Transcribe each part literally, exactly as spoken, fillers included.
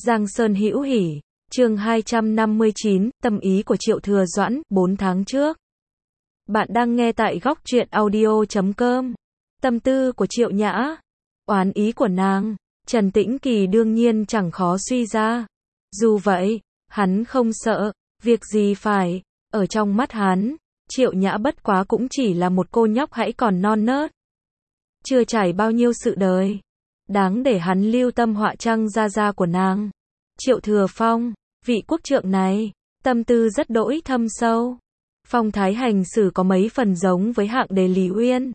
Giang Sơn Hữu Hỉ, chương hai trăm năm mươi chín, tâm ý của Triệu Thừa Doãn, bốn tháng trước. Bạn đang nghe tại góc truyện audio chấm com. Tâm tư của Triệu Nhã, oán ý của nàng, Trần Tĩnh Kỳ đương nhiên chẳng khó suy ra. Dù vậy, hắn không sợ, việc gì phải, ở trong mắt hắn, Triệu Nhã bất quá cũng chỉ là một cô nhóc hãy còn non nớt. Chưa trải bao nhiêu sự đời, đáng để hắn lưu tâm họa trăng gia gia của nàng. Triệu Thừa Phong, vị quốc trượng này, tâm tư rất đỗi thâm sâu. Phong thái hành xử có mấy phần giống với hạng đế Lý Uyên.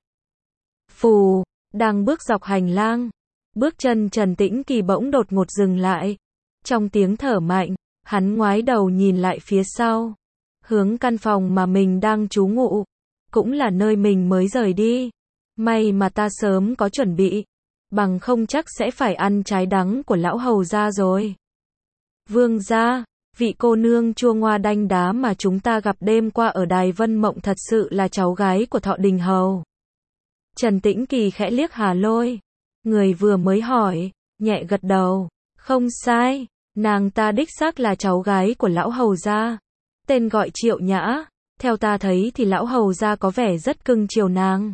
Phù, đang bước dọc hành lang, bước chân Trần Tĩnh Kỳ bỗng đột ngột dừng lại. Trong tiếng thở mạnh, hắn ngoái đầu nhìn lại phía sau, hướng căn phòng mà mình đang trú ngụ, cũng là nơi mình mới rời đi. May mà ta sớm có chuẩn bị, bằng không chắc sẽ phải ăn trái đắng của lão hầu gia rồi. Vương gia, vị cô nương chua ngoa đanh đá mà chúng ta gặp đêm qua ở Đài Vân Mộng thật sự là cháu gái của Thọ Đình Hầu. Trần Tĩnh Kỳ khẽ liếc Hà Lôi, người vừa mới hỏi, nhẹ gật đầu, không sai, nàng ta đích xác là cháu gái của lão hầu gia, tên gọi Triệu Nhã, theo ta thấy thì lão hầu gia có vẻ rất cưng chiều nàng.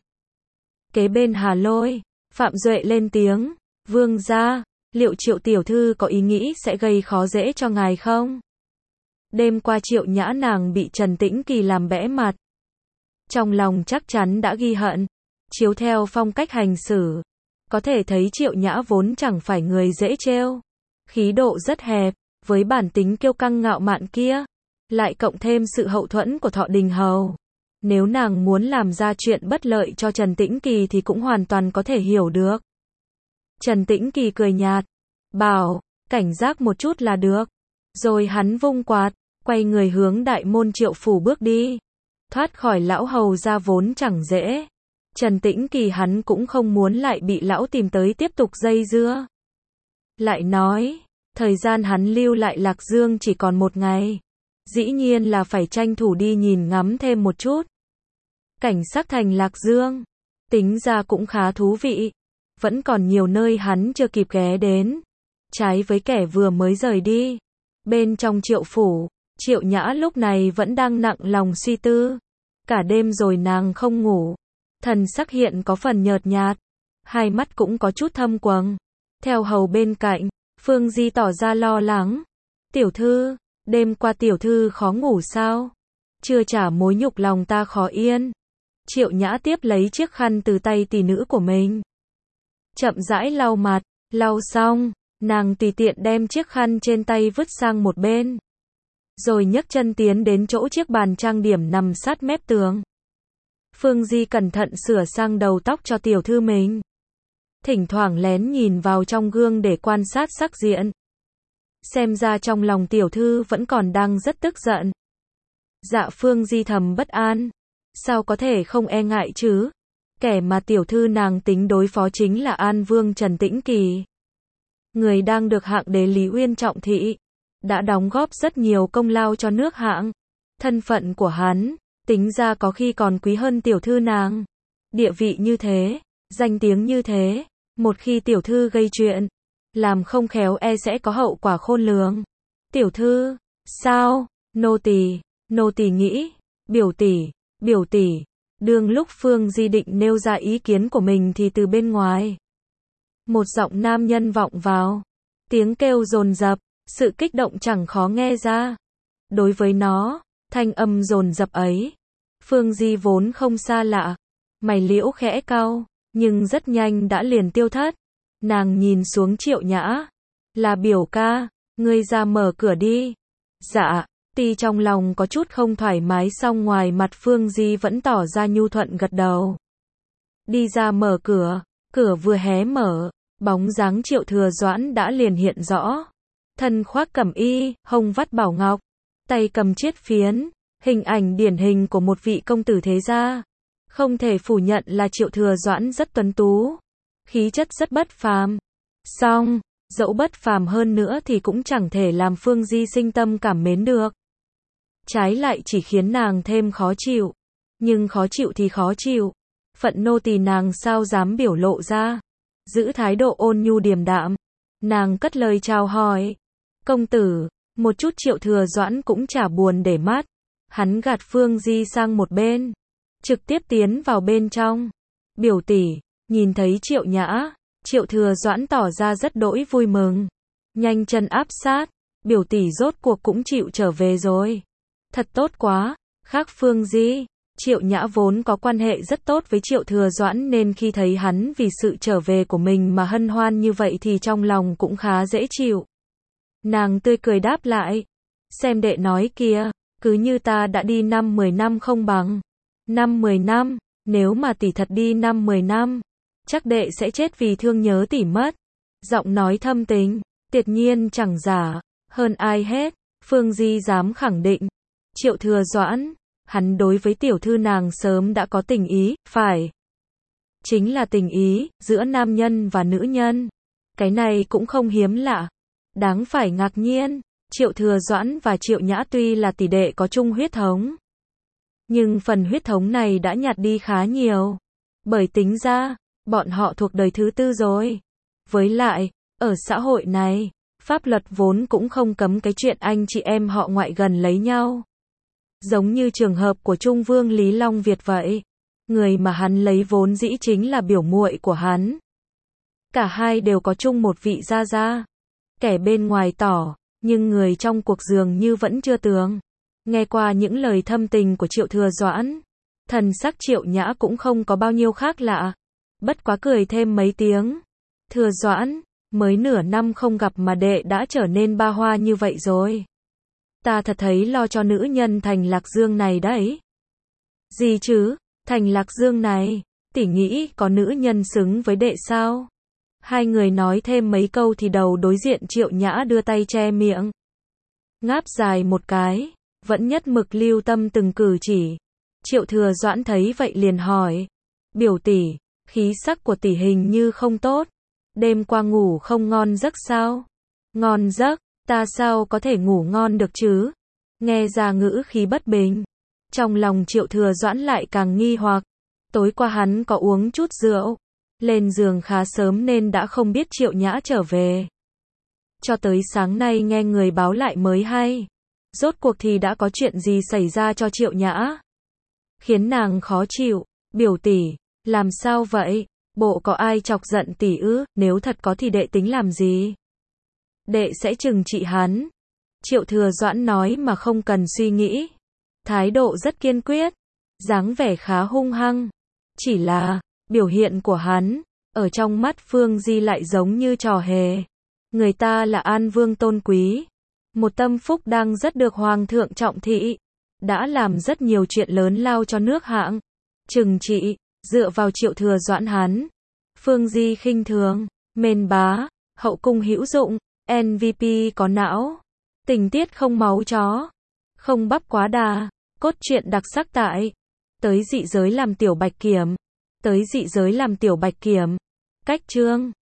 Kế bên Hà Lôi, Phạm Duệ lên tiếng, vương gia, liệu Triệu tiểu thư có ý nghĩ sẽ gây khó dễ cho ngài không? Đêm qua Triệu Nhã nàng bị Trần Tĩnh Kỳ làm bẽ mặt, trong lòng chắc chắn đã ghi hận. Chiếu theo phong cách hành xử, có thể thấy Triệu Nhã vốn chẳng phải người dễ trêu, khí độ rất hẹp, với bản tính kiêu căng ngạo mạn kia, lại cộng thêm sự hậu thuẫn của Thọ Đình Hầu. Nếu nàng muốn làm ra chuyện bất lợi cho Trần Tĩnh Kỳ thì cũng hoàn toàn có thể hiểu được. Trần Tĩnh Kỳ cười nhạt, bảo, cảnh giác một chút là được. Rồi hắn vung quạt, quay người hướng đại môn Triệu phủ bước đi. Thoát khỏi lão hầu gia vốn chẳng dễ. Trần Tĩnh Kỳ hắn cũng không muốn lại bị lão tìm tới tiếp tục dây dưa. Lại nói, thời gian hắn lưu lại Lạc Dương chỉ còn một ngày. Dĩ nhiên là phải tranh thủ đi nhìn ngắm thêm một chút. Cảnh sắc thành Lạc Dương, tính ra cũng khá thú vị. Vẫn còn nhiều nơi hắn chưa kịp ghé đến. Trái với kẻ vừa mới rời đi. Bên trong Triệu phủ, Triệu Nhã lúc này vẫn đang nặng lòng suy tư. Cả đêm rồi nàng không ngủ. Thần sắc hiện có phần nhợt nhạt. Hai mắt cũng có chút thâm quầng. Theo hầu bên cạnh, Phương Di tỏ ra lo lắng. Tiểu thư, đêm qua tiểu thư khó ngủ sao? Chưa trả mối nhục lòng ta khó yên. Triệu Nhã tiếp lấy chiếc khăn từ tay tỷ nữ của mình. Chậm rãi lau mặt, lau xong, nàng tùy tiện đem chiếc khăn trên tay vứt sang một bên. Rồi nhấc chân tiến đến chỗ chiếc bàn trang điểm nằm sát mép tường. Phương Di cẩn thận sửa sang đầu tóc cho tiểu thư mình. Thỉnh thoảng lén nhìn vào trong gương để quan sát sắc diện. Xem ra trong lòng tiểu thư vẫn còn đang rất tức giận. Dạ Phương Di thầm bất an. Sao có thể không e ngại chứ? Kẻ mà tiểu thư nàng tính đối phó chính là An Vương Trần Tĩnh Kỳ. Người đang được hạng đế Lý Uyên trọng thị. Đã đóng góp rất nhiều công lao cho nước hạng. Thân phận của hắn, tính ra có khi còn quý hơn tiểu thư nàng. Địa vị như thế, danh tiếng như thế, một khi tiểu thư gây chuyện, làm không khéo e sẽ có hậu quả khôn lường. Tiểu thư, sao? Nô tỳ, nô tỳ nghĩ, biểu tỷ, biểu tỷ. Đương lúc Phương Di định nêu ra ý kiến của mình thì từ bên ngoài, một giọng nam nhân vọng vào. Tiếng kêu dồn dập, sự kích động chẳng khó nghe ra. Đối với nó, thanh âm dồn dập ấy, Phương Di vốn không xa lạ. Mày liễu khẽ cau, nhưng rất nhanh đã liền tiêu thất. Nàng nhìn xuống Triệu Nhã. Là biểu ca, ngươi ra mở cửa đi. Dạ, tuy trong lòng có chút không thoải mái song ngoài mặt Phương Di vẫn tỏ ra nhu thuận gật đầu. Đi ra mở cửa, cửa vừa hé mở, bóng dáng Triệu Thừa Doãn đã liền hiện rõ. Thân khoác cẩm y, hông vắt bảo ngọc, tay cầm chiết phiến, hình ảnh điển hình của một vị công tử thế gia. Không thể phủ nhận là Triệu Thừa Doãn rất tuấn tú, khí chất rất bất phàm. Song, dẫu bất phàm hơn nữa thì cũng chẳng thể làm Phương Di sinh tâm cảm mến được. Trái lại chỉ khiến nàng thêm khó chịu. Nhưng khó chịu thì khó chịu. Phận nô tỳ nàng sao dám biểu lộ ra. Giữ thái độ ôn nhu điềm đạm. Nàng cất lời chào hỏi. Công tử, một chút Triệu Thừa Doãn cũng chả buồn để mắt. Hắn gạt Phương Di sang một bên, trực tiếp tiến vào bên trong. Biểu tỷ, nhìn thấy Triệu Nhã, Triệu Thừa Doãn tỏ ra rất đỗi vui mừng. Nhanh chân áp sát, biểu tỷ rốt cuộc cũng chịu trở về rồi. Thật tốt quá, khác Phương Di. Triệu Nhã vốn có quan hệ rất tốt với Triệu Thừa Doãn nên khi thấy hắn vì sự trở về của mình mà hân hoan như vậy thì trong lòng cũng khá dễ chịu. Nàng tươi cười đáp lại, xem đệ nói kìa, cứ như ta đã đi năm mười năm không bằng. Năm mười năm, nếu mà tỷ thật đi năm mười năm, chắc đệ sẽ chết vì thương nhớ tỷ mất. Giọng nói thâm tình, tuyệt nhiên chẳng giả, hơn ai hết, Phương Di dám khẳng định. Triệu Thừa Doãn, hắn đối với tiểu thư nàng sớm đã có tình ý, phải. Chính là tình ý, giữa nam nhân và nữ nhân. Cái này cũng không hiếm lạ. Đáng phải ngạc nhiên, Triệu Thừa Doãn và Triệu Nhã tuy là tỷ đệ có chung huyết thống. Nhưng phần huyết thống này đã nhạt đi khá nhiều. Bởi tính ra, bọn họ thuộc đời thứ tư rồi. Với lại, ở xã hội này, pháp luật vốn cũng không cấm cái chuyện anh chị em họ ngoại gần lấy nhau. Giống như trường hợp của Trung Vương Lý Long Việt vậy. Người mà hắn lấy vốn dĩ chính là biểu muội của hắn. Cả hai đều có chung một vị gia gia. Kẻ bên ngoài tỏ, nhưng người trong cuộc dường như vẫn chưa tường. Nghe qua những lời thâm tình của Triệu Thừa Doãn, thần sắc Triệu Nhã cũng không có bao nhiêu khác lạ. Bất quá cười thêm mấy tiếng. Thừa Doãn, mới nửa năm không gặp mà đệ đã trở nên ba hoa như vậy rồi. Ta thật thấy lo cho nữ nhân Thành Lạc Dương này đấy. Gì chứ, Thành Lạc Dương này, tỷ nghĩ có nữ nhân xứng với đệ sao? Hai người nói thêm mấy câu thì đầu đối diện Triệu Nhã đưa tay che miệng. Ngáp dài một cái, vẫn nhất mực lưu tâm từng cử chỉ. Triệu Thừa Doãn thấy vậy liền hỏi. Biểu tỷ, khí sắc của tỷ hình như không tốt. Đêm qua ngủ không ngon giấc sao? Ngon giấc, ta sao có thể ngủ ngon được chứ? Nghe ra ngữ khí bất bình. Trong lòng Triệu Thừa Doãn lại càng nghi hoặc. Tối qua hắn có uống chút rượu. Lên giường khá sớm nên đã không biết Triệu Nhã trở về. Cho tới sáng nay nghe người báo lại mới hay. Rốt cuộc thì đã có chuyện gì xảy ra cho Triệu Nhã? Khiến nàng khó chịu. Biểu tỷ, làm sao vậy? Bộ có ai chọc giận tỷ ư? Nếu thật có thì đệ tính làm gì? Đệ sẽ trừng trị hắn. Triệu Thừa Doãn nói mà không cần suy nghĩ. Thái độ rất kiên quyết. Dáng vẻ khá hung hăng. Chỉ là, biểu hiện của hắn, ở trong mắt Phương Di lại giống như trò hề. Người ta là An Vương tôn quý. Một tâm phúc đang rất được Hoàng thượng trọng thị. Đã làm rất nhiều chuyện lớn lao cho nước hạng. Trừng trị, dựa vào Triệu Thừa Doãn hắn. Phương Di khinh thường, mền bá, hậu cung hữu dụng, em vê pê có não. Tình tiết không máu chó. Không bắp quá đà. Cốt truyện đặc sắc tại. Tới dị giới làm tiểu bạch kiểm. Tới dị giới làm tiểu bạch kiểm. Cách chương